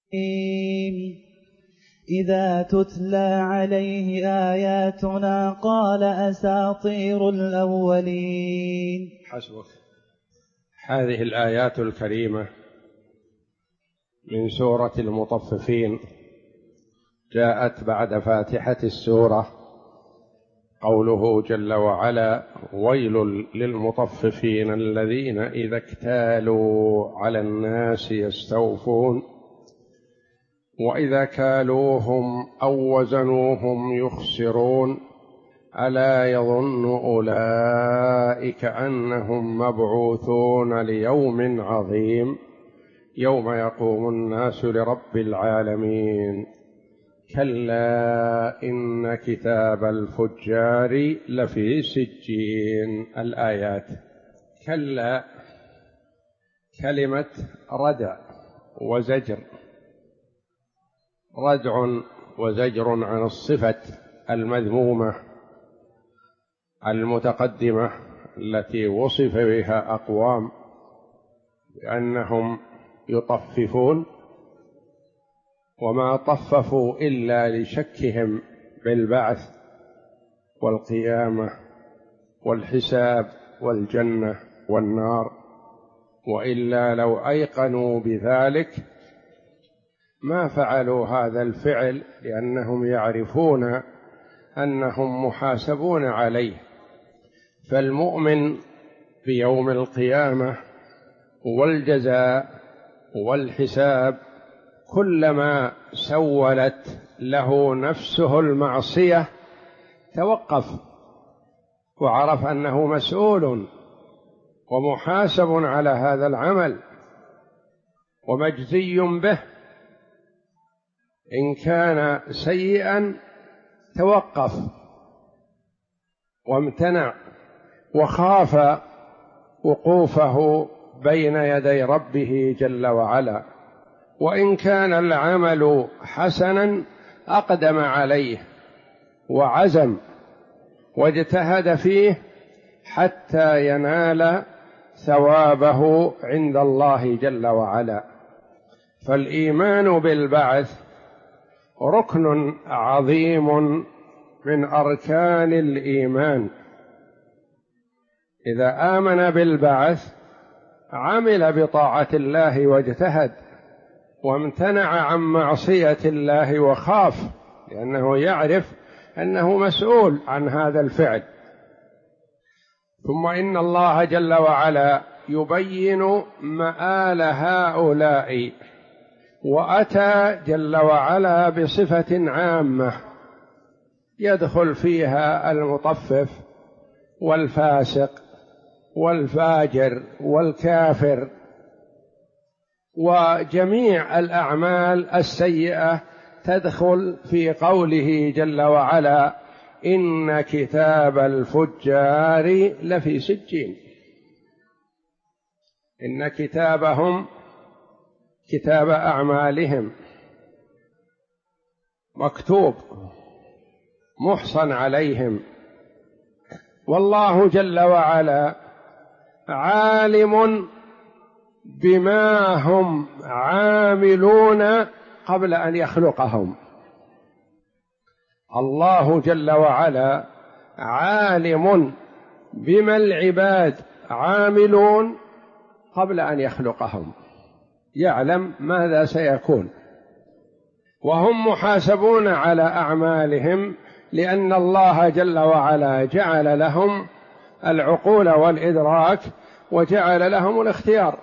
إذا تتلى عليه آياتنا قال أساطير الأولين. حسبك. هذه الآيات الكريمة من سورة المطففين جاءت بعد فاتحة السورة قوله جل وعلا: ويل للمطففين الذين إذا اكتالوا على الناس يستوفون وإذا كالوهم أو وزنوهم يخسرون ألا يظن أولئك أنهم مبعوثون ليوم عظيم يوم يقوم الناس لرب العالمين كلا إن كتاب الفجار لفي سجين. الآيات. كلا كلمة ردع وزجر، ردع وزجر عن الصفة المذمومة المتقدمة التي وصف بها أقوام بأنهم يطففون، وما طففوا إلا لشكهم بالبعث والقيامة والحساب والجنة والنار، وإلا لو أيقنوا بذلك ما فعلوا هذا الفعل، لأنهم يعرفون أنهم محاسبون عليه. فالمؤمن بيوم القيامة والجزاء والحساب كلما سولت له نفسه المعصية توقف وعرف أنه مسؤول ومحاسب على هذا العمل ومجزي به. إن كان سيئا توقف وامتنع وخاف وقوفه بين يدي ربه جل وعلا، وإن كان العمل حسنا أقدم عليه وعزم واجتهد فيه حتى ينال ثوابه عند الله جل وعلا. فالإيمان بالبعث ركن عظيم من أركان الإيمان. إذا آمن بالبعث عمل بطاعة الله واجتهد وامتنع عن معصية الله وخاف، لأنه يعرف أنه مسؤول عن هذا الفعل. ثم إن الله جل وعلا يبين مآل هؤلاء، وأتى جل وعلا بصفة عامة يدخل فيها المطفف والفاسق والفاجر والكافر وجميع الأعمال السيئة تدخل في قوله جل وعلا: إن كتاب الفجار لفي سجين. إن كتابهم كتاب أعمالهم مكتوب محصن عليهم، والله جل وعلا عالم بما هم عاملون قبل أن يخلقهم. الله جل وعلا عالم بما العباد عاملون قبل أن يخلقهم، يعلم ماذا سيكون، وهم محاسبون على أعمالهم، لأن الله جل وعلا جعل لهم العقول والإدراك وجعل لهم الاختيار،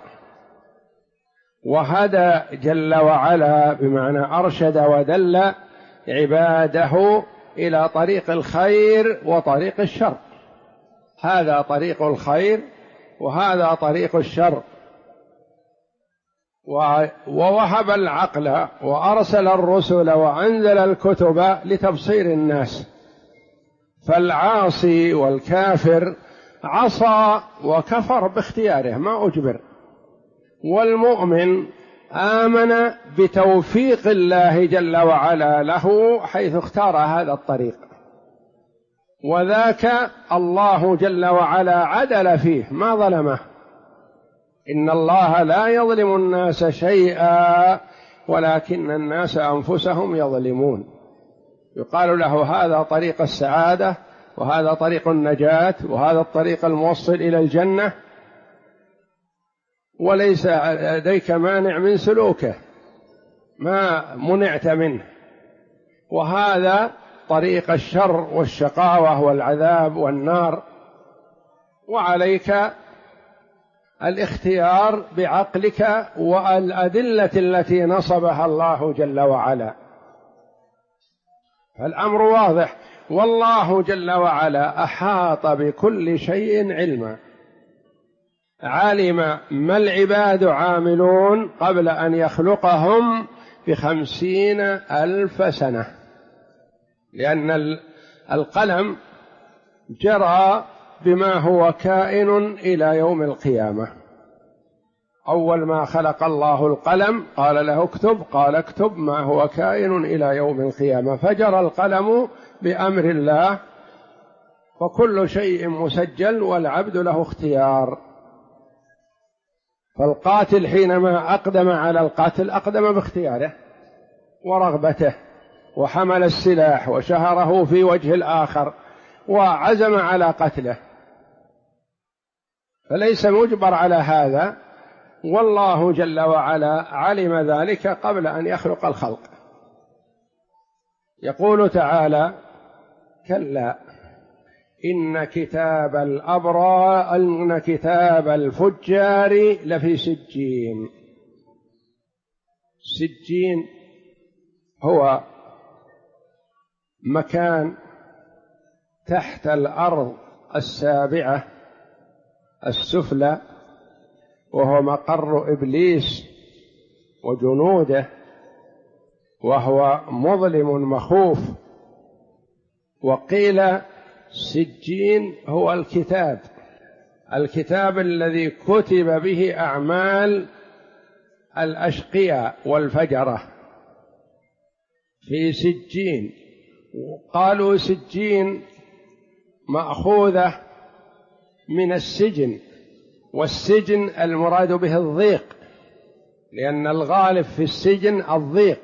وهدى جل وعلا بمعنى أرشد ودل عباده إلى طريق الخير وطريق الشر. هذا طريق الخير وهذا طريق الشر، ووهب العقل وأرسل الرسل وأنزل الكتب لتبصير الناس. فالعاصي والكافر عصى وكفر باختياره ما أجبر، والمؤمن آمن بتوفيق الله جل وعلا له حيث اختار هذا الطريق، وذاك الله جل وعلا عدل فيه ما ظلمه. إن الله لا يظلم الناس شيئا ولكن الناس أنفسهم يظلمون. يقال له هذا طريق السعادة، وهذا طريق النجاة، وهذا الطريق الموصل إلى الجنة، وليس لديك مانع من سلوكه، ما منعت منه، وهذا طريق الشر والشقاوة والعذاب والنار، وعليك الاختيار بعقلك والأدلة التي نصبها الله جل وعلا. فالأمر واضح، والله جل وعلا أحاط بكل شيء علما، علم ما العباد عاملون قبل أن يخلقهم ب50,000 سنة، لأن القلم جرى بما هو كائن إلى يوم القيامة. أول ما خلق الله القلم قال له اكتب، قال اكتب ما هو كائن إلى يوم القيامة، فجرى القلم بأمر الله، فكل شيء مسجل والعبد له اختيار. فالقاتل حينما أقدم على القتل أقدم باختياره ورغبته، وحمل السلاح وشهره في وجه الآخر وعزم على قتله، فليس مجبر على هذا، والله جل وعلا علم ذلك قبل أن يخلق الخلق. يقول تعالى: كلا إن كتاب الفجار لفي سجين. سجين هو مكان تحت الأرض السابعة السفلى، وهو مقر إبليس وجنوده، وهو مظلم مخوف. وقيل سجين هو الكتاب الذي كتب به أعمال الأشقياء والفجرة، في سجين. قالوا سجين مأخوذة من السجن، والسجن المراد به الضيق، لأن الغالب في السجن الضيق.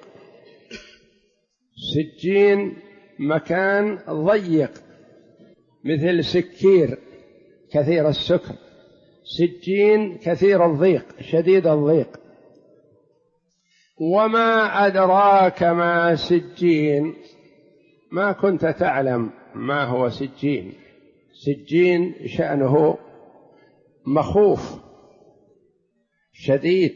سجين مكان ضيق، مثل سكير كثير السكر، سجين كثير الضيق شديد الضيق. وما أدراك ما سجين، ما كنت تعلم ما هو سجين. سجين شأنه مخوف شديد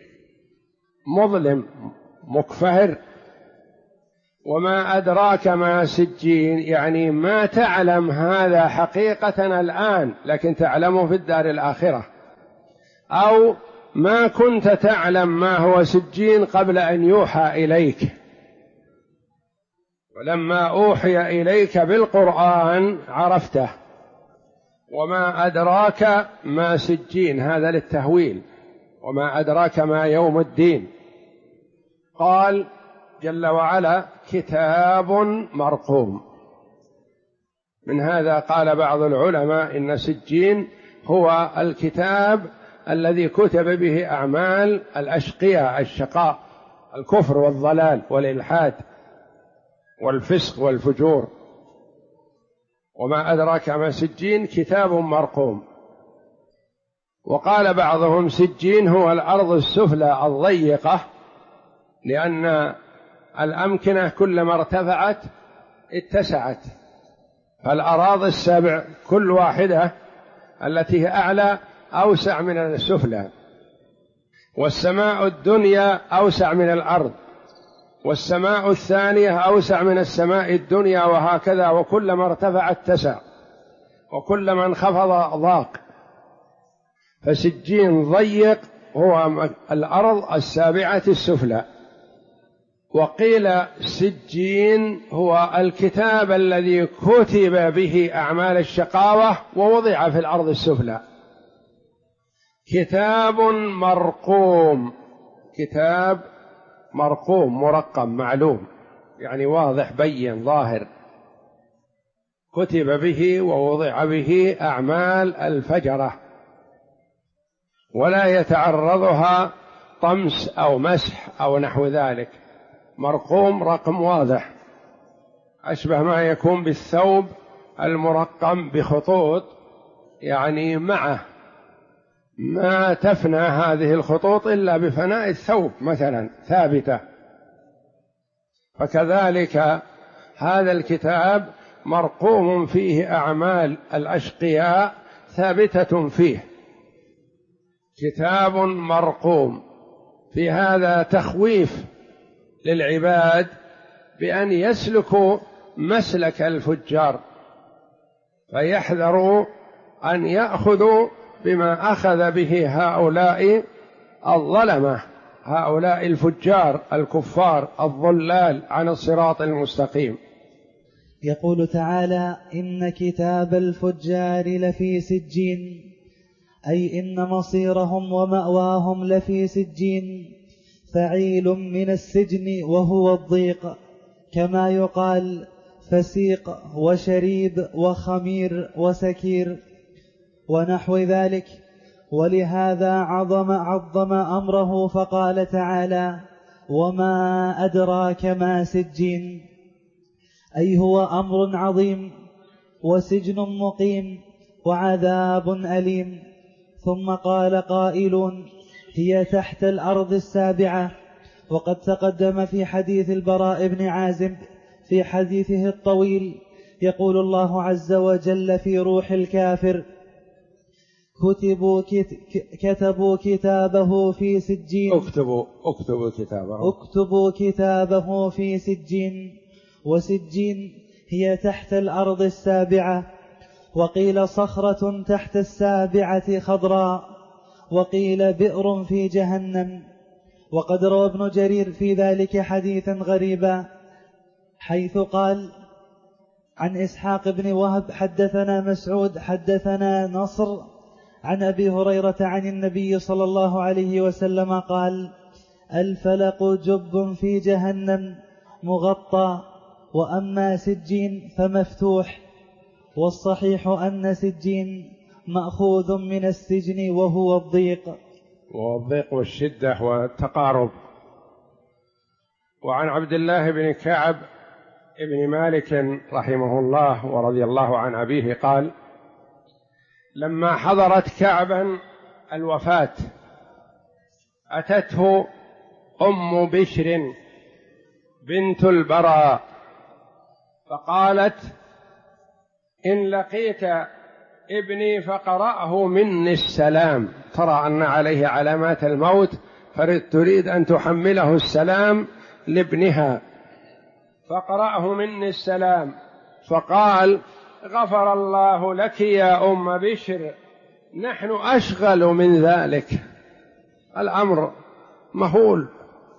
مظلم مكفهر. وما أدراك ما سجين يعني ما تعلم هذا حقيقة الآن، لكن تعلمه في الدار الآخرة، أو ما كنت تعلم ما هو سجين قبل أن يوحى إليك. ولما أوحي إليك بالقرآن عرفته. وما أدراك ما سجين، هذا للتهويل. وما أدراك ما يوم الدين. قال جل وعلا: كتاب مرقوم. من هذا قال بعض العلماء إن سجين هو الكتاب الذي كتب به أعمال الأشقياء، الشقاء، الكفر والضلال والإلحاد والفسق والفجور. وما أدراك ما سجين، كتاب مرقوم. وقال بعضهم سجين هو الأرض السفلى الضيقة، لأن الأمكنة كلما ارتفعت اتسعت، فالأراضي السبع كل واحدة التي هي أعلى أوسع من السفلى، والسماء الدنيا أوسع من الأرض، والسماء الثانية أوسع من السماء الدنيا، وهكذا. وكلما ارتفع اتسع، وكلما انخفض ضاق. فسجين ضيق هو الأرض السابعة السفلى. وقيل سجين هو الكتاب الذي كتب به أعمال الشقاوة ووضع في الأرض السفلى. كتاب مرقوم، كتاب مرقوم مرقم معلوم، يعني واضح بين ظاهر، كتب به ووضع به أعمال الفجرة، ولا يتعرضها طمس أو مسح أو نحو ذلك. مرقوم رقم واضح، أشبه ما يكون بالثوب المرقم بخطوط، يعني معه ما تفنى هذه الخطوط إلا بفناء الثوب مثلا ثابتة. فكذلك هذا الكتاب مرقوم فيه أعمال الأشقياء ثابتة فيه، كتاب مرقوم. في هذا تخويف للعباد بأن يسلكوا مسلك الفجار، فيحذروا أن يأخذوا بما أخذ به هؤلاء الظلمة، هؤلاء الفجار الكفار الضلال عن الصراط المستقيم. يقول تعالى: إن كتاب الفجار لفي سجين، أي إن مصيرهم ومأواهم لفي سجين، فعيل من السجن وهو الضيق، كما يقال فسيق وشريب وخمير وسكير ونحو ذلك. ولهذا عظم أمره فقال تعالى: وما أدراك ما سجين، أي هو أمر عظيم وسجن مقيم وعذاب أليم. ثم قال قائلون: هي تحت الأرض السابعة. وقد تقدم في حديث البراء بن عازب في حديثه الطويل، يقول الله عز وجل في روح الكافر: كتبوا كتابه في سجين، اكتبوا كتابه في سجين. وسجين هي تحت الأرض السابعة، وقيل صخرة تحت السابعة خضراء، وقيل بئر في جهنم. وقد روى ابن جرير في ذلك حديثا غريبا، حيث قال عن إسحاق بن وهب حدثنا مسعود حدثنا نصر عن أبي هريرة عن النبي صلى الله عليه وسلم قال: الفلق جب في جهنم مغطى، وأما سجين فمفتوح. والصحيح أن سجين مأخوذ من السجن وهو الضيق والشدة والتقارب. وعن عبد الله بن كعب ابن مالك رحمه الله ورضي الله عن أبيه قال: لما حضرت كعبا الوفاة أتته أم بشر بنت البراء فقالت: إن لقيت ابني فقرأه مني السلام. ترى أن عليه علامات الموت، فتريد أن تحمله السلام لابنها، فقرأه مني السلام. فقال: غفر الله لك يا أم بشر، نحن أشغل من ذلك. الأمر مهول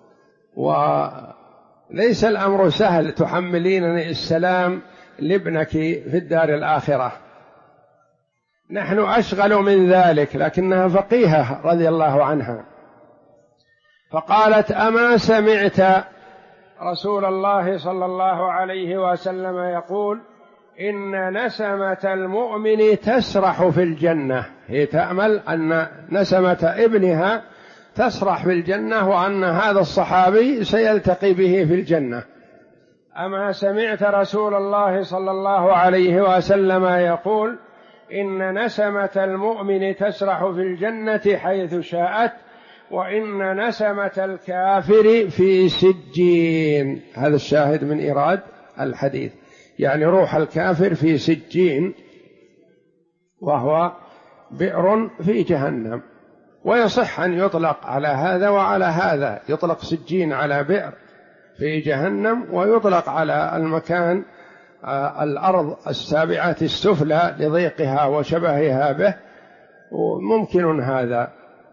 وليس الأمر سهل، تحملينني السلام لابنك في الدار الآخرة، نحن أشغل من ذلك. لكنها فقيهة رضي الله عنها، فقالت: أما سمعت رسول الله صلى الله عليه وسلم يقول: إن نسمة المؤمن تسرح في الجنة. هي تأمل أن نسمة ابنها تسرح في الجنة، وأن هذا الصحابي سيلتقي به في الجنة. أما سمعت رسول الله صلى الله عليه وسلم يقول: إن نسمة المؤمن تسرح في الجنة حيث شاءت، وإن نسمة الكافر في سجين. هذا الشاهد من إيراد الحديث، يعني روح الكافر في سجين، وهو بئر في جهنم. ويصح أن يطلق على هذا وعلى هذا، يطلق سجين على بئر في جهنم، ويطلق على المكان الأرض السابعة السفلى لضيقها وشبهها به، وممكن هذا.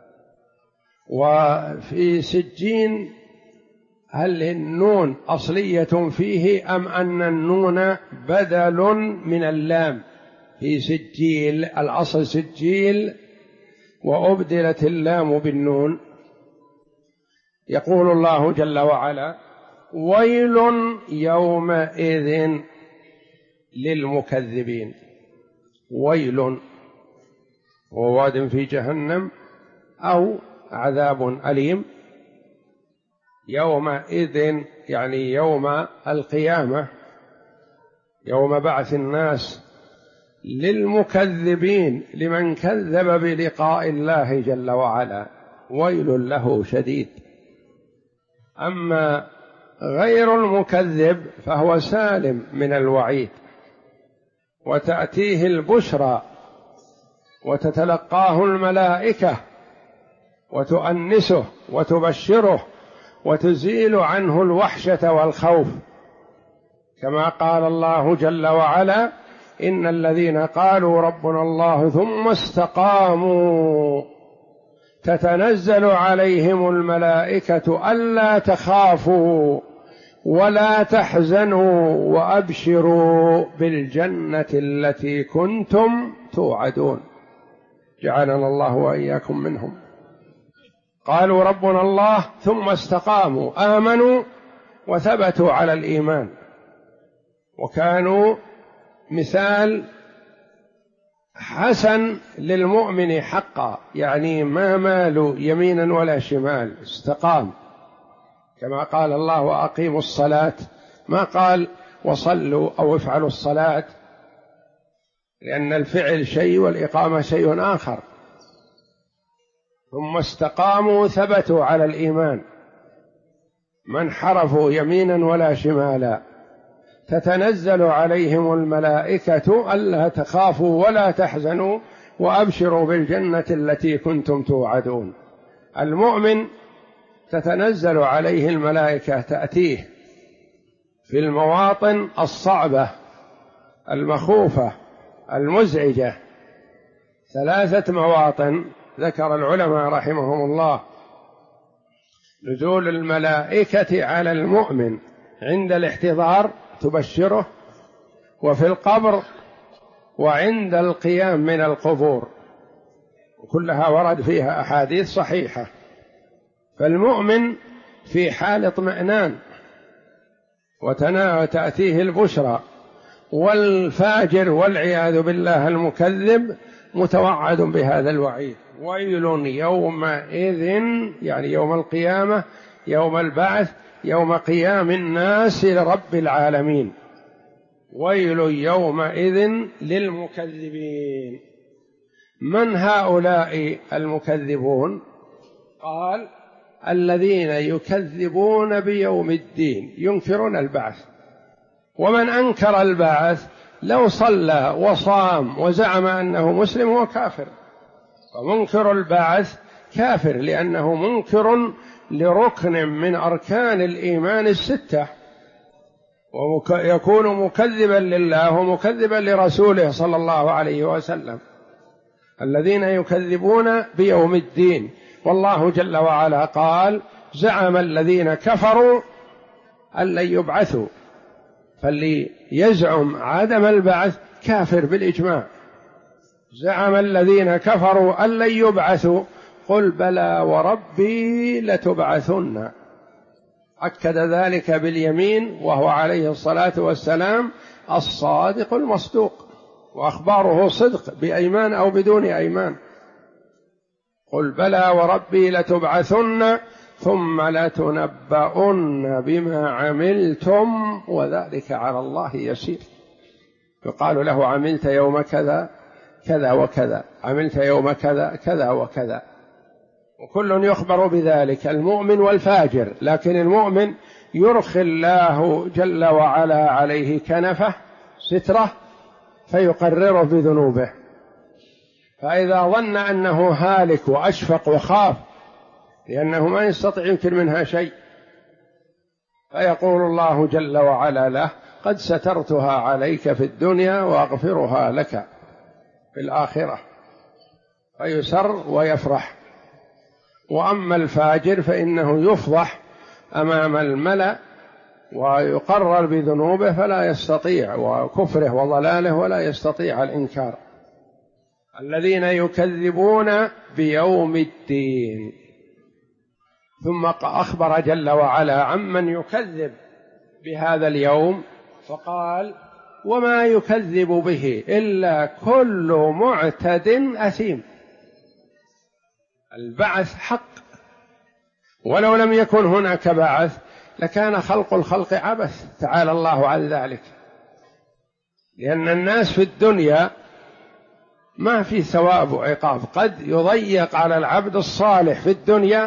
وفي سجين هل النون أصلية فيه أم أن النون بدل من اللام؟ في سجيل الأصل سجيل وأبدلت اللام بالنون. يقول الله جل وعلا: ويل يومئذ للمكذبين. ويل وواد في جهنم، أو عذاب أليم يومئذ، يعني يوم القيامة، يوم بعث الناس للمكذبين لمن كذب بلقاء الله جل وعلا ويل له شديد. أما غير المكذب فهو سالم من الوعيد، وتأتيه البشرى وتتلقاه الملائكة وتؤنسه وتبشره وتزيل عنه الوحشة والخوف، كما قال الله جل وعلا: إن الذين قالوا ربنا الله ثم استقاموا تتنزل عليهم الملائكة ألا تخافوا ولا تحزنوا وأبشروا بالجنة التي كنتم توعدون. جعلنا الله وإياكم منهم. قالوا ربنا الله ثم استقاموا، آمنوا وثبتوا على الإيمان، وكانوا مثال حسن للمؤمن حقا، يعني ما مالوا يمينا ولا شمال، استقام، كما قال الله: وأقيموا الصلاة، ما قال وصلوا أو افعلوا الصلاة، لأن الفعل شيء والإقامة شيء آخر. ثم استقاموا ثبتوا على الإيمان، ما انحرفوا يمينا ولا شمالا. تتنزل عليهم الملائكة ألا تخافوا ولا تحزنوا وأبشروا بالجنة التي كنتم توعدون. المؤمن تتنزل عليه الملائكة، تأتيه في المواطن الصعبة المخوفة المزعجة، 3 مواطن ذكر العلماء رحمهم الله: نزول الملائكة على المؤمن عند الاحتضار تبشره، وفي القبر، وعند القيام من القبور، وكلها ورد فيها أحاديث صحيحة. فالمؤمن في حال اطمئنان وتأتيه البشرى، والفاجر والعياذ بالله المكذب متوعد بهذا الوعيد: ويل يومئذ، يعني يوم القيامة، يوم البعث، يوم قيام الناس لرب العالمين، ويل يومئذ للمكذبين. من هؤلاء المكذبون؟ قال: الذين يكذبون بيوم الدين، ينكرون البعث. ومن أنكر البعث لو صلى وصام وزعم أنه مسلم هو كافر. ومنكر البعث كافر، لأنه منكر لركن من أركان الإيمان 6، ويكون مكذبا لله ومكذبا لرسوله صلى الله عليه وسلم. الذين يكذبون بيوم الدين، والله جل وعلا قال: زعم الذين كفروا أن لن يبعثوا. فاللي يزعم عدم البعث كافر بالإجماع. زعم الذين كفروا أن لن يبعثوا، قل بلى وربي لتبعثن. أكد ذلك باليمين، وهو عليه الصلاة والسلام الصادق المصدوق، وأخباره صدق بأيمان أو بدون أيمان. قل بلى وربي لتبعثن ثم لتنبؤن بما عملتم وذلك على الله يسير. يقال له: عملت يوم كذا كذا وكذا، عملت يوم كذا كذا وكذا، وكل يخبر بذلك، المؤمن والفاجر. لكن المؤمن يرخي الله جل وعلا عليه كنفه ستره فيقرره بذنوبه، فإذا ظن أنه هالك وأشفق وخاف لأنه ما يستطيع ينكر منها شيء، فيقول الله جل وعلا له: قد سترتها عليك في الدنيا وأغفرها لك في الآخرة، فيسر ويفرح. وأما الفاجر فإنه يفضح أمام الملأ ويقرر بذنوبه فلا يستطيع، وكفره وضلاله ولا يستطيع الإنكار. الذين يكذبون بيوم الدين. ثم أخبر جل وعلا عمن يكذب بهذا اليوم فقال: وما يكذب به إلا كل معتد أثيم. البعث حق ولو لم يكن هناك بعث لكان خلق الخلق عبث، تعالى الله عن ذلك. لأن الناس في الدنيا ما في ثواب وعقاب، قد يضيق على العبد الصالح في الدنيا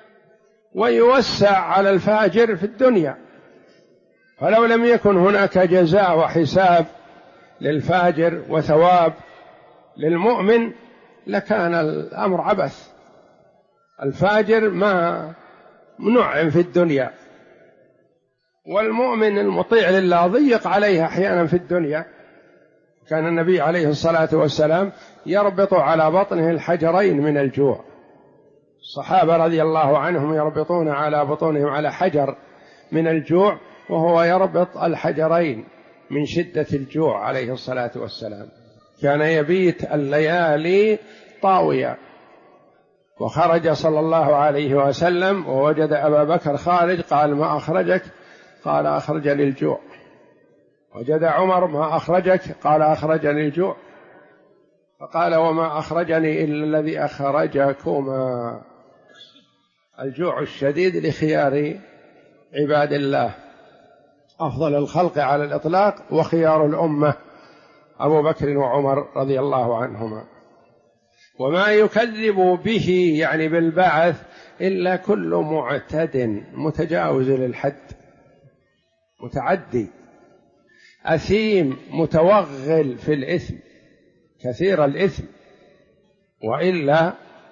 ويوسع على الفاجر في الدنيا، فلو لم يكن هناك جزاء وحساب للفاجر وثواب للمؤمن لكان الأمر عبث. الفاجر ما منعم في الدنيا، والمؤمن المطيع لله ضيق عليه أحيانا في الدنيا. كان النبي عليه الصلاة والسلام يربط على بطنه الحجرين من الجوع، الصحابة رضي الله عنهم يربطون على بطونهم على حجر من الجوع، وهو يربط الحجرين من شدة الجوع عليه الصلاة والسلام. كان يبيت الليالي طاوية. وخرج صلى الله عليه وسلم ووجد أبا بكر خارج، قال: ما أخرجك؟ قال: أخرجني الجوع. وجد عمر: ما أخرجك؟ قال: أخرجني الجوع. فقال: وما أخرجني إلا الذي أخرجكما، الجوع الشديد لخيار عباد الله، أفضل الخلق على الإطلاق وخيار الأمة أبو بكر وعمر رضي الله عنهما. وما يكذب به يعني بالبعث إلا كل معتد متجاوز للحد، متعدي، أثيم، متوغل في الإثم، كثير الإثم. وإلا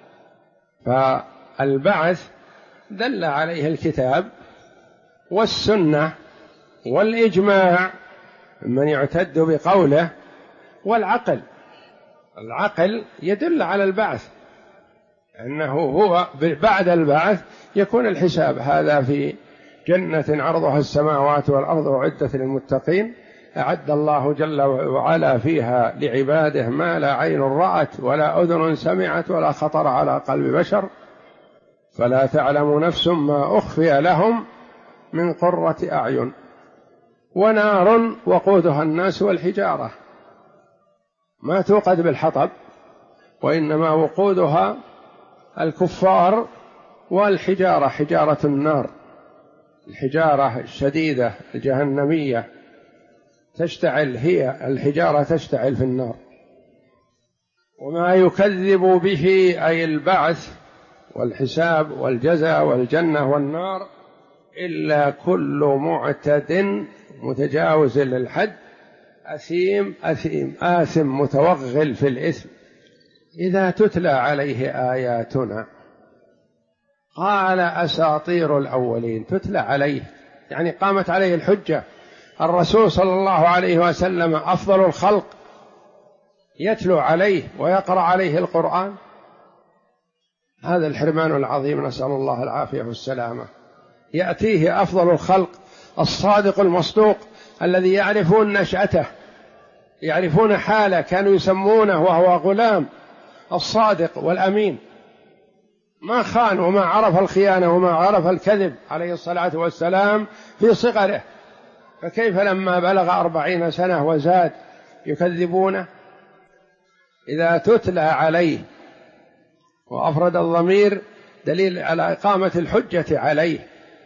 فالبعث دل عليه الكتاب والسنة والإجماع من يعتد بقوله، والعقل. العقل يدل على البعث، أنه هو بعد البعث يكون الحساب. هذا في جنة عرضها السماوات والأرض أعدت للمتقين، أعد الله جل وعلا فيها لعباده ما لا عين رأت ولا أذن سمعت ولا خطر على قلب بشر، فلا تعلم نفس ما أخفي لهم من قرة أعين. ونار وقودها الناس والحجارة، ما توقد بالحطب، وإنما وقودها الكفار والحجارة، حجارة النار، الحجارة الشديدة الجهنمية تشتعل، هي الحجارة تشتعل في النار. وما يكذب به أي البعث والحساب والجزاء والجنة والنار إلا كل معتد متجاوز للحد، أثيم آثم متوغل في الإثم. إذا تتلى عليه آياتنا قال أساطير الأولين. تتلى عليه يعني قامت عليه الحجة، الرسول صلى الله عليه وسلم أفضل الخلق يتلو عليه ويقرأ عليه القرآن. هذا الحرمان العظيم، نسأل الله العافية والسلامة. يأتيه أفضل الخلق الصادق المصدوق الذي يعرفون نشأته، يعرفون حاله، كانوا يسمونه وهو غلام الصادق والأمين، ما خان وما عرف الخيانة وما عرف الكذب عليه الصلاة والسلام في صغره، فكيف لما بلغ 40 سنة وزاد يكذبونه؟ إذا تتلى عليه، وأفرد الضمير دليل على إقامة الحجة عليه،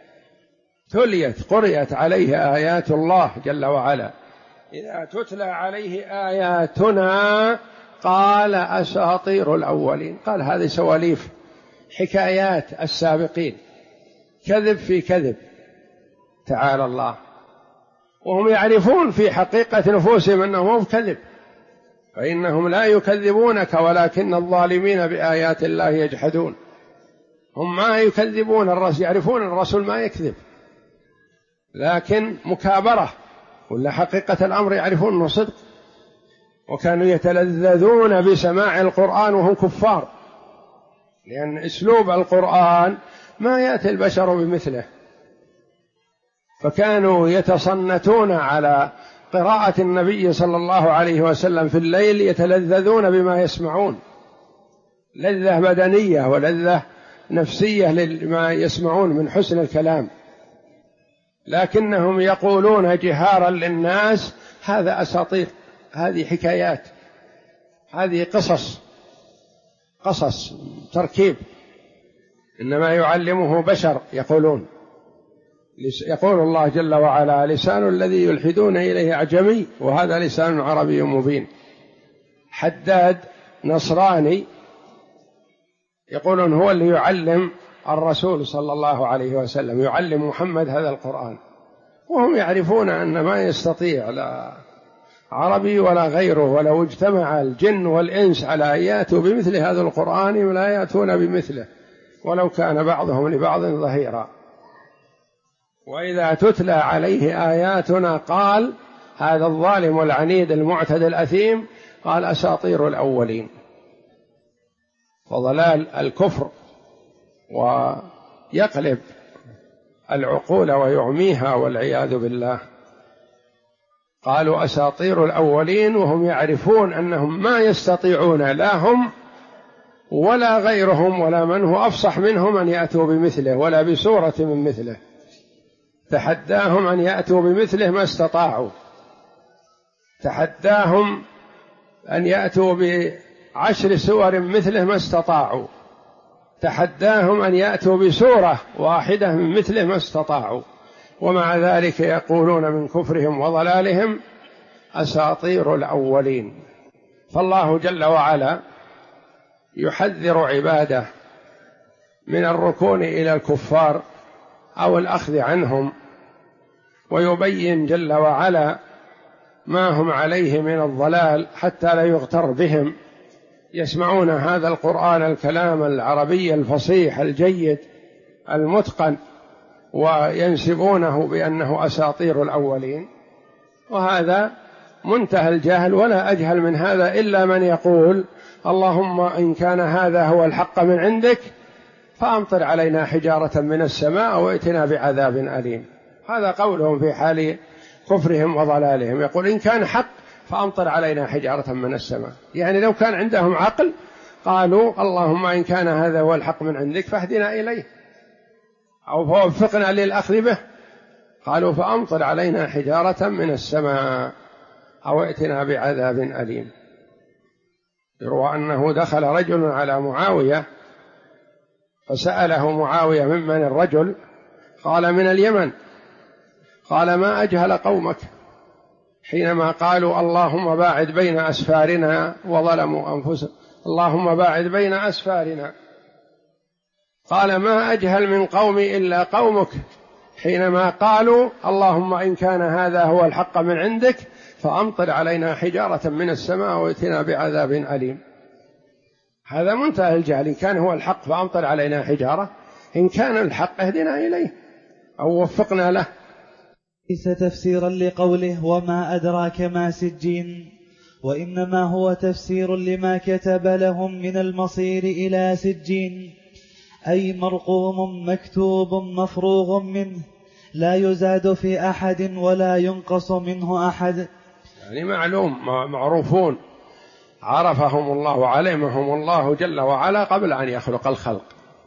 قرئت عليه آيات الله جل وعلا. إذا تتلى عليه آياتنا قال أساطير الأولين. قال هذه سواليف، حكايات السابقين، كذب في كذب، تعالى الله. وهم يعرفون في حقيقة نفوسهم أنه مو كذب، فإنهم لا يكذبونك ولكن الظالمين بآيات الله يجحدون. هم ما يكذبون الرسول، يعرفون الرسول ما يكذب، لكن مكابرة، ولا حقيقة الأمر يعرفون أنه صدق. وكانوا يتلذذون بسماع القرآن وهم كفار، لأن أسلوب القرآن ما يأتي البشر بمثله، فكانوا يتصنتون على قراءة النبي صلى الله عليه وسلم في الليل، يتلذذون بما يسمعون، لذة بدنية ولذة نفسية لما يسمعون من حسن الكلام، لكنهم يقولون جهارا للناس هذا أساطير، هذه حكايات، هذه قصص تركيب، إنما يعلمه بشر يقولون. يقول الله جل وعلا: لسان الذي يلحدون إليه أعجمي وهذا لسان عربي مبين. حداد نصراني يقولون هو اللي يعلم الرسول صلى الله عليه وسلم، يعلم محمد هذا القرآن، وهم يعرفون أن ما يستطيع لا عربي ولا غيره، ولو اجتمع الجن والإنس على أن يأتوا بمثل هذا القرآن لا يأتون بمثله ولو كان بعضهم لبعض ظهيرا. وإذا تتلى عليه آياتنا قال هذا الظالم العنيد المعتدي الأثيم قال أساطير الأولين. وضلال الكفر ويقلب العقول ويعميها والعياذ بالله. قالوا أساطير الأولين وهم يعرفون أنهم ما يستطيعون لا هم ولا غيرهم ولا من هو أفصح منهم أن يأتوا بمثله ولا بسورة من مثله. تحداهم أن يأتوا بمثله ما استطاعوا، تحداهم أن يأتوا ب10 سور مثله ما استطاعوا، تحداهم أن يأتوا بسورة واحدة من مثله ما استطاعوا، ومع ذلك يقولون من كفرهم وضلالهم أساطير الأولين. فالله جل وعلا يحذر عباده من الركون إلى الكفار أو الأخذ عنهم، ويبين جل وعلا ما هم عليه من الضلال حتى لا يغتر بهم. يسمعون هذا القرآن الكلام العربي الفصيح الجيد المتقن وينسبونه بأنه أساطير الأولين، وهذا منتهى الجهل. ولا أجهل من هذا إلا من يقول اللهم إن كان هذا هو الحق من عندك فأمطر علينا حجارة من السماء وائتنا بعذاب أليم. هذا قولهم في حال كفرهم وضلالهم، يقول إن كان حق فأمطر علينا حجارة من السماء. يعني لو كان عندهم عقل قالوا اللهم إن كان هذا هو الحق من عندك فاهدنا إليه أو فوفقنا للأخذ به. قالوا فأمطر علينا حجارة من السماء أو ائتنا بعذاب أليم. يروى أنه دخل رجل على معاوية فسأله معاوية ممن الرجل؟ قال من اليمن. قال ما أجهل قومك حينما قالوا اللهم باعد بين أسفارنا وظلموا أنفسهم، اللهم باعد بين أسفارنا. قال ما أجهل من قومي إلا قومك حينما قالوا اللهم إن كان هذا هو الحق من عندك فأمطر علينا حجارة من السماء وائتنا بعذاب أليم. هذا منتهى الجهل. إن كان هو الحق فأمطر علينا حجارة، إن كان الحق اهدنا إليه أو وفقنا له. ليس تفسيرا لقوله وما أدراك ما سجين، وإنما هو تفسير لما كتب لهم من المصير إلى سجين، أي مرقوم مكتوب مفروغ منه لا يزاد في أحد ولا ينقص منه أحد. يعني معلوم معروفون عرفهم الله علمهم الله جل وعلا قبل أن يخلق الخلق،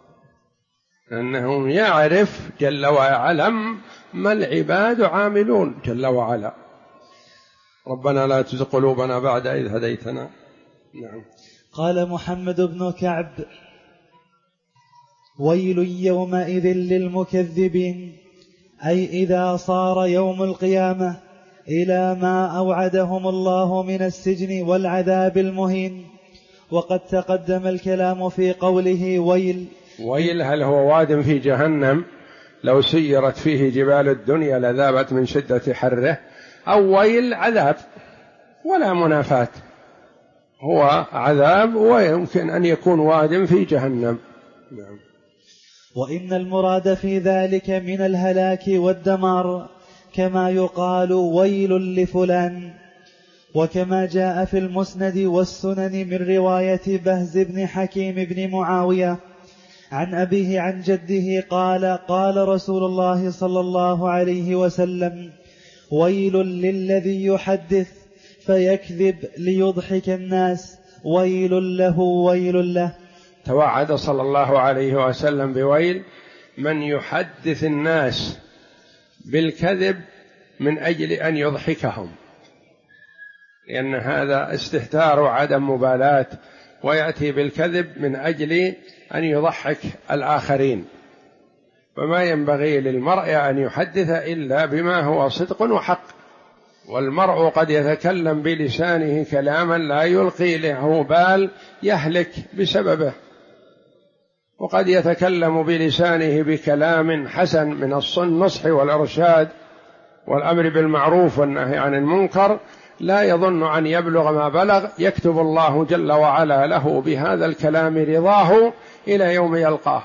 أنهم يعرف جل وعلا ما العباد عاملون جل وعلا. ربنا لا تزغ قلوبنا بعد إذ هديتنا. نعم. قال محمد بن كعب ويل يومئذ للمكذبين، أي إذا صار يوم القيامة إلى ما أوعدهم الله من السجن والعذاب المهين. وقد تقدم الكلام في قوله ويل. ويل هل هو واد في جهنم لو سيرت فيه جبال الدنيا لذابت من شدة حره، أو ويل عذاب ولا منافاة، هو عذاب ويمكن أن يكون واد في جهنم. نعم. وإن المراد في ذلك من الهلاك والدمار، كما يقال ويل لفلان. وكما جاء في المسند والسنن من رواية بهز بن حكيم بن معاوية عن أبيه عن جده قال قال رسول الله صلى الله عليه وسلم ويل للذي يحدث فيكذب ليضحك الناس، ويل له ويل له. توعد صلى الله عليه وسلم بويل من يحدث الناس بالكذب من أجل أن يضحكهم، لأن هذا استهتار وعدم مبالاة ويأتي بالكذب من أجل أن يضحك الآخرين. فما ينبغي للمرء أن يحدث إلا بما هو صدق وحق، والمرء قد يتكلم بلسانه كلاما لا يلقي له بال يهلك بسببه، وقد يتكلم بلسانه بكلام حسن من النصح والإرشاد والأمر بالمعروف والنهي عن المنكر، لا يظن أن يبلغ ما بلغ، يكتب الله جل وعلا له بهذا الكلام رضاه إلى يوم يلقاه.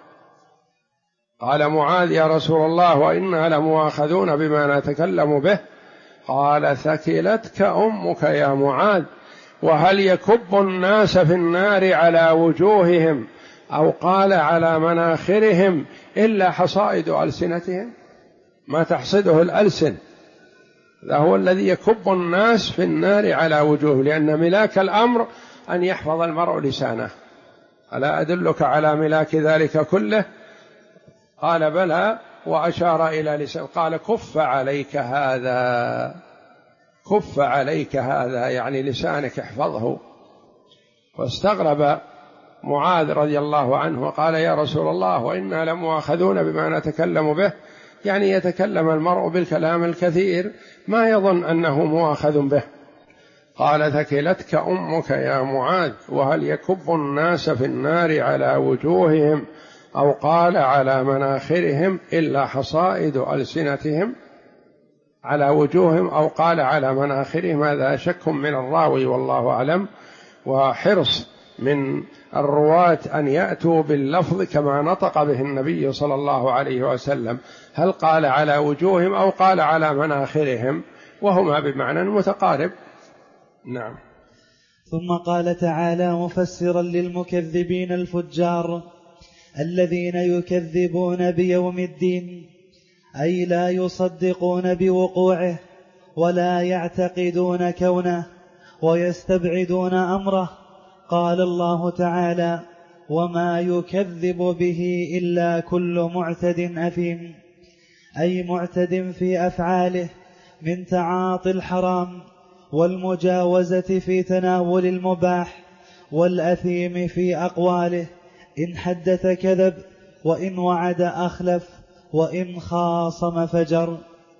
قال معاذ: يا رسول الله وإنا لمؤاخذون بما نتكلم به. قال: ثكلتك أمك يا معاذ، وهل يكب الناس في النار على وجوههم أو قال على مناخرهم إلا حصائد ألسنتهم؟ ما تحصده الألسن، ذا هو الذي يكب الناس في النار على وجوه، لأن ملاك الأمر أن يحفظ المرء لسانه. ألا أدلك على ملاك ذلك كله؟ قال: بلى، وأشار إلى لسان. قال: كف عليك هذا، كف عليك هذا، يعني لسانك احفظه. واستغرب معاذ رضي الله عنه وقال: يا رسول الله وإنا لمؤاخذون بما نتكلم به، يعني يتكلم المرء بالكلام الكثير ما يظن أنه مؤاخذ به. قال: ثكلتك أمك يا معاذ، وهل يكب الناس في النار على وجوههم أو قال على مناخرهم إلا حصائد ألسنتهم؟ على وجوههم أو قال على مناخرهم، هذا شك من الراوي والله أعلم، وحرص من الرواة أن يأتوا باللفظ كما نطق به النبي صلى الله عليه وسلم، هل قال على وجوههم أو قال على مناخرهم، وهما بمعنى متقارب. نعم. ثم قال تعالى مفسرا للمكذبين الفجار الذين يكذبون بيوم الدين، أي لا يصدقون بوقوعه ولا يعتقدون كونه ويستبعدون أمره. قال الله تعالى: وما يكذب به إلا كل معتد أثيم، أي معتد في أفعاله من تعاطي الحرام والمجاوزة في تناول المباح، والأثيم في أقواله، إن حدث كذب، وإن وعد أخلف، وإن خاصم فجر.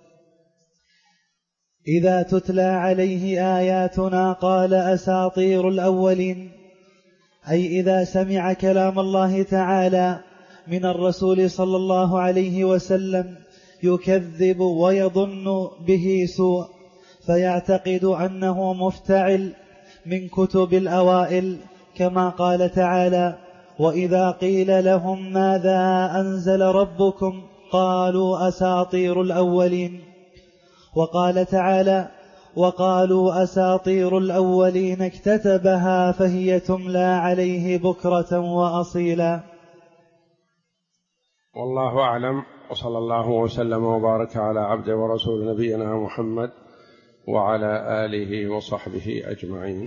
إذا تتلى عليه آياتنا قال أساطير الأولين، أي إذا سمع كلام الله تعالى من الرسول صلى الله عليه وسلم يكذب ويظن به سوء، فيعتقد أنه مفتعل من كتب الأوائل، كما قال تعالى: وإذا قيل لهم ماذا أنزل ربكم قالوا أساطير الأولين. وقال تعالى: وقالوا أساطير الأولين اكتتبها فهي تملى عليه بكرة وأصيلا. والله أعلم، وصلى الله وسلم وبارك على عبده ورسول نبينا محمد وعلى آله وصحبه أجمعين.